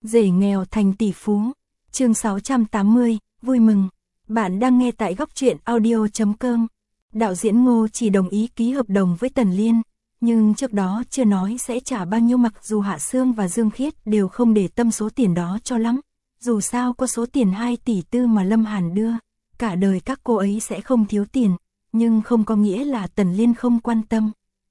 Rể nghèo thành tỷ phú. Chương 680, vui mừng. Bạn đang nghe tại góc truyện audio.com. Đạo diễn Ngô chỉ đồng ý ký hợp đồng với Tần Liên, nhưng trước đó chưa nói sẽ trả bao nhiêu, mặc dù Hạ Sương và Dương Khiết đều không để tâm số tiền đó cho lắm. Dù sao có số tiền 2 tỷ tư mà Lâm Hàn đưa, cả đời các cô ấy sẽ không thiếu tiền, nhưng không có nghĩa là Tần Liên không quan tâm.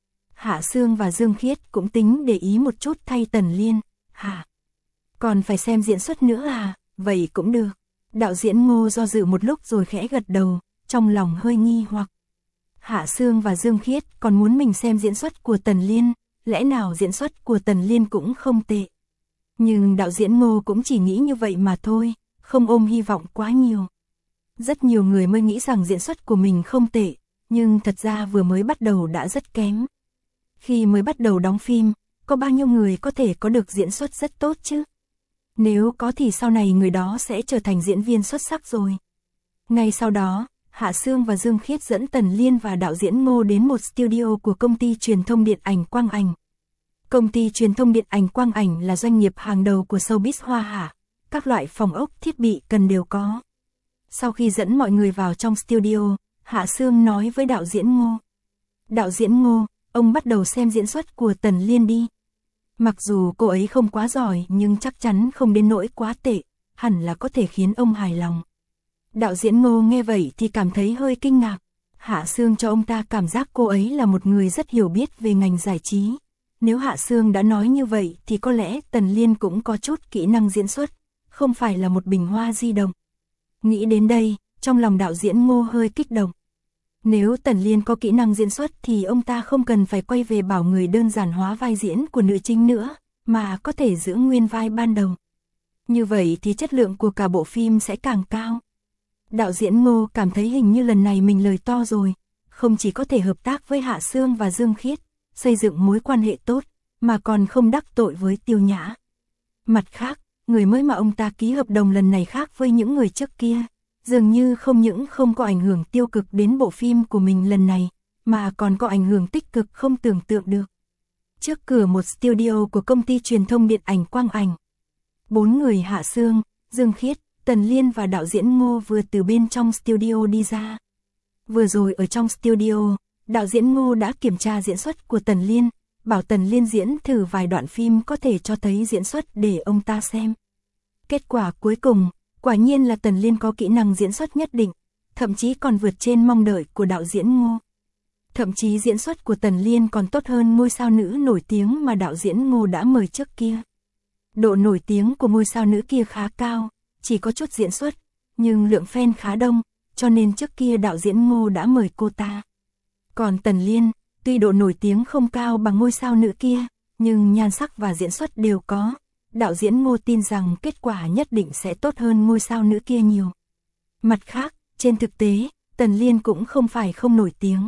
Hạ Sương và Dương Khiết cũng tính để ý một chút thay Tần Liên. Hả? Còn phải xem diễn xuất nữa à? Vậy cũng được. Đạo diễn Ngô do dự một lúc rồi khẽ gật đầu, trong lòng hơi nghi hoặc. Hạ Sương và Dương Khiết còn muốn mình xem diễn xuất của Tần Liên, lẽ nào diễn xuất của Tần Liên cũng không tệ. Nhưng đạo diễn Ngô cũng chỉ nghĩ như vậy mà thôi, không ôm hy vọng quá nhiều. Rất nhiều người mới nghĩ rằng diễn xuất của mình không tệ, nhưng thật ra vừa mới bắt đầu đã rất kém. Khi mới bắt đầu đóng phim, có bao nhiêu người có thể có được diễn xuất rất tốt chứ? Nếu có thì sau này người đó sẽ trở thành diễn viên xuất sắc rồi. Ngay sau đó, Hạ Sương và Dương Khiết dẫn Tần Liên và đạo diễn Ngô đến một studio của công ty truyền thông điện ảnh Quang Ảnh. Công ty truyền thông điện ảnh Quang Ảnh là doanh nghiệp hàng đầu của showbiz Hoa Hạ, các loại phòng ốc thiết bị cần đều có. Sau khi dẫn mọi người vào trong studio, Hạ Sương nói với đạo diễn Ngô. Đạo diễn Ngô, ông bắt đầu xem diễn xuất của Tần Liên đi. Mặc dù cô ấy không quá giỏi nhưng chắc chắn không đến nỗi quá tệ, hẳn là có thể khiến ông hài lòng. Đạo diễn Ngô nghe vậy thì cảm thấy hơi kinh ngạc. Hạ Sương cho ông ta cảm giác cô ấy là một người rất hiểu biết về ngành giải trí. Nếu Hạ Sương đã nói như vậy thì có lẽ Tần Liên cũng có chút kỹ năng diễn xuất, không phải là một bình hoa di động. Nghĩ đến đây, trong lòng đạo diễn Ngô hơi kích động. Nếu Tần Liên có kỹ năng diễn xuất thì ông ta không cần phải quay về bảo người đơn giản hóa vai diễn của nữ chính nữa, mà có thể giữ nguyên vai ban đầu. Như vậy thì chất lượng của cả bộ phim sẽ càng cao. Đạo diễn Ngô cảm thấy hình như lần này mình lời to rồi, không chỉ có thể hợp tác với Hạ Sương và Dương Khiết, xây dựng mối quan hệ tốt, mà còn không đắc tội với Tiêu Nhã. Mặt khác, người mới mà ông ta ký hợp đồng lần này khác với những người trước kia, dường như không những không có ảnh hưởng tiêu cực đến bộ phim của mình lần này, mà còn có ảnh hưởng tích cực không tưởng tượng được. Trước cửa một studio của công ty truyền thông điện ảnh Quang Ảnh, 4 người Hạ Sương, Dương Khiết, Tần Liên và đạo diễn Ngô vừa từ bên trong studio đi ra. Vừa rồi ở trong studio, đạo diễn Ngô đã kiểm tra diễn xuất của Tần Liên, bảo Tần Liên diễn thử vài đoạn phim có thể cho thấy diễn xuất để ông ta xem. Kết quả cuối cùng, quả nhiên là Tần Liên có kỹ năng diễn xuất nhất định, thậm chí còn vượt trên mong đợi của đạo diễn Ngô. Thậm chí diễn xuất của Tần Liên còn tốt hơn ngôi sao nữ nổi tiếng mà đạo diễn Ngô đã mời trước kia. Độ nổi tiếng của ngôi sao nữ kia khá cao, chỉ có chút diễn xuất, nhưng lượng fan khá đông, cho nên trước kia đạo diễn Ngô đã mời cô ta. Còn Tần Liên, tuy độ nổi tiếng không cao bằng ngôi sao nữ kia, nhưng nhan sắc và diễn xuất đều có. Đạo diễn Ngô tin rằng kết quả nhất định sẽ tốt hơn ngôi sao nữ kia nhiều. Mặt khác, trên thực tế, Tần Liên cũng không phải không nổi tiếng.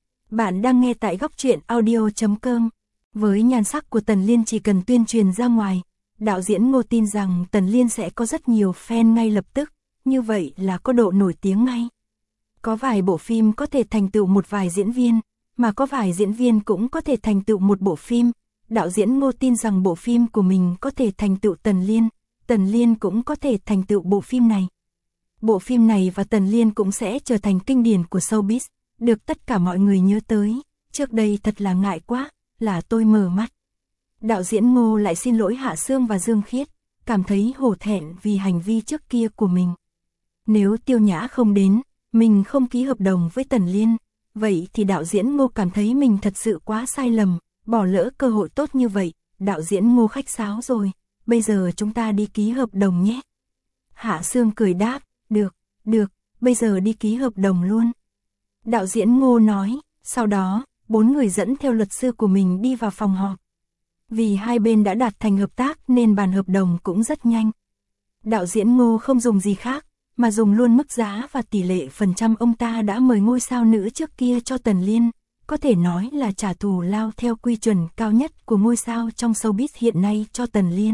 Bạn đang nghe tại góc truyện audio.com. Với nhan sắc của Tần Liên chỉ cần tuyên truyền ra ngoài, đạo diễn Ngô tin rằng Tần Liên sẽ có rất nhiều fan ngay lập tức, như vậy là có độ nổi tiếng ngay. Có vài bộ phim có thể thành tựu một vài diễn viên, mà có vài diễn viên cũng có thể thành tựu một bộ phim. Đạo diễn Ngô tin rằng bộ phim của mình có thể thành tựu Tần Liên cũng có thể thành tựu bộ phim này. Bộ phim này và Tần Liên cũng sẽ trở thành kinh điển của showbiz, được tất cả mọi người nhớ tới. Trước đây thật là ngại quá, là tôi mở mắt. Đạo diễn Ngô lại xin lỗi Hạ Sương và Dương Khiết, cảm thấy hổ thẹn vì hành vi trước kia của mình. Nếu Tiêu Nhã không đến, mình không ký hợp đồng với Tần Liên, vậy thì đạo diễn Ngô cảm thấy mình thật sự quá sai lầm, bỏ lỡ cơ hội tốt như vậy. Đạo diễn Ngô khách sáo rồi, bây giờ chúng ta đi ký hợp đồng nhé. Hạ Sương cười đáp, được, bây giờ đi ký hợp đồng luôn. Đạo diễn Ngô nói, sau đó, 4 người dẫn theo luật sư của mình đi vào phòng họp. Vì hai bên đã đạt thành hợp tác nên bàn hợp đồng cũng rất nhanh. Đạo diễn Ngô không dùng gì khác, mà dùng luôn mức giá và tỷ lệ phần trăm ông ta đã mời ngôi sao nữ trước kia cho Tần Liên, có thể nói là trả thù lao theo quy chuẩn cao nhất của ngôi sao trong showbiz hiện nay cho Tần Liên.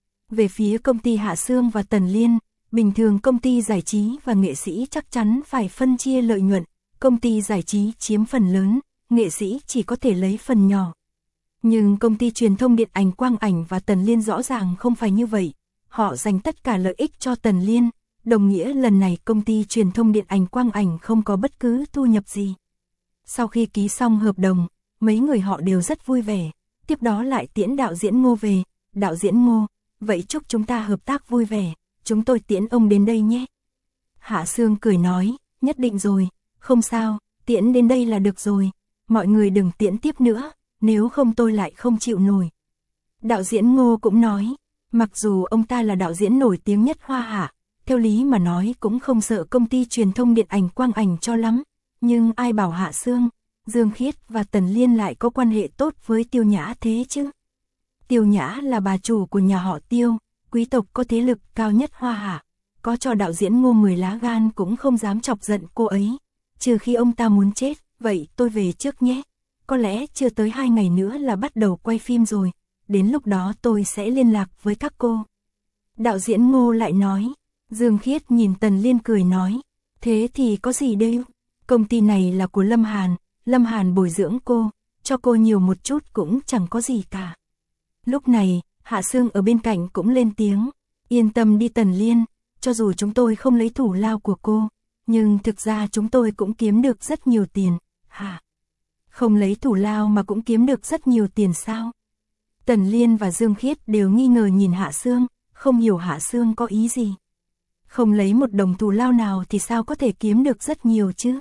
Về phía công ty Hạ Sương và Tần Liên, bình thường công ty giải trí và nghệ sĩ chắc chắn phải phân chia lợi nhuận, công ty giải trí chiếm phần lớn, nghệ sĩ chỉ có thể lấy phần nhỏ. Nhưng công ty truyền thông điện ảnh Quang Ảnh và Tần Liên rõ ràng không phải như vậy, họ dành tất cả lợi ích cho Tần Liên, đồng nghĩa lần này công ty truyền thông điện ảnh Quang Ảnh không có bất cứ thu nhập gì. Sau khi ký xong hợp đồng, mấy người họ đều rất vui vẻ, tiếp đó lại tiễn đạo diễn Ngô về. Đạo diễn Ngô, vậy chúc chúng ta hợp tác vui vẻ, chúng tôi tiễn ông đến đây nhé. Hạ Sương cười nói, nhất định rồi, không sao, tiễn đến đây là được rồi, mọi người đừng tiễn tiếp nữa, nếu không tôi lại không chịu nổi. Đạo diễn Ngô cũng nói, mặc dù ông ta là đạo diễn nổi tiếng nhất Hoa Hạ, theo lý mà nói cũng không sợ công ty truyền thông điện ảnh Quang Ảnh cho lắm, nhưng ai bảo Hạ Sương, Dương Khiết và Tần Liên lại có quan hệ tốt với Tiêu Nhã thế chứ? Tiêu Nhã là bà chủ của nhà họ Tiêu, quý tộc có thế lực cao nhất Hoa Hạ, có cho đạo diễn Ngô 10 lá gan cũng không dám chọc giận cô ấy, trừ khi ông ta muốn chết. Vậy tôi về trước nhé, có lẽ chưa tới 2 ngày nữa là bắt đầu quay phim rồi, đến lúc đó tôi sẽ liên lạc với các cô. Đạo diễn Ngô lại nói. Dương Khiết nhìn Tần Liên cười nói, thế thì có gì đây, công ty này là của Lâm Hàn bồi dưỡng cô, cho cô nhiều một chút cũng chẳng có gì cả. Lúc này, Hạ Sương ở bên cạnh cũng lên tiếng, yên tâm đi Tần Liên, cho dù chúng tôi không lấy thủ lao của cô, nhưng thực ra chúng tôi cũng kiếm được rất nhiều tiền. Hả? Không lấy thủ lao mà cũng kiếm được rất nhiều tiền sao? Tần Liên và Dương Khiết đều nghi ngờ nhìn Hạ Sương, không hiểu Hạ Sương có ý gì. Không lấy một đồng thù lao nào thì sao có thể kiếm được rất nhiều chứ?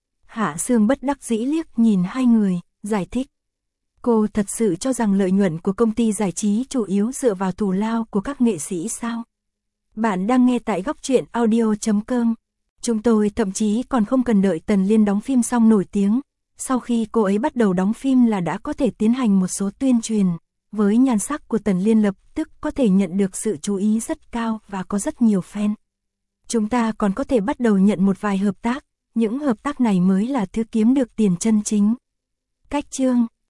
Hạ Sương bất đắc dĩ liếc nhìn hai người, giải thích. Cô thật sự cho rằng lợi nhuận của công ty giải trí chủ yếu dựa vào thù lao của các nghệ sĩ sao? Bạn đang nghe tại Góc Truyện Audio.com. Chúng tôi thậm chí còn không cần đợi Tần Liên đóng phim xong nổi tiếng. Sau khi cô ấy bắt đầu đóng phim là đã có thể tiến hành một số tuyên truyền. Với nhan sắc của Tần Liên lập tức có thể nhận được sự chú ý rất cao và có rất nhiều fan. Chúng ta còn có thể bắt đầu nhận một vài hợp tác, những hợp tác này mới là thứ kiếm được tiền chân chính. Cách chương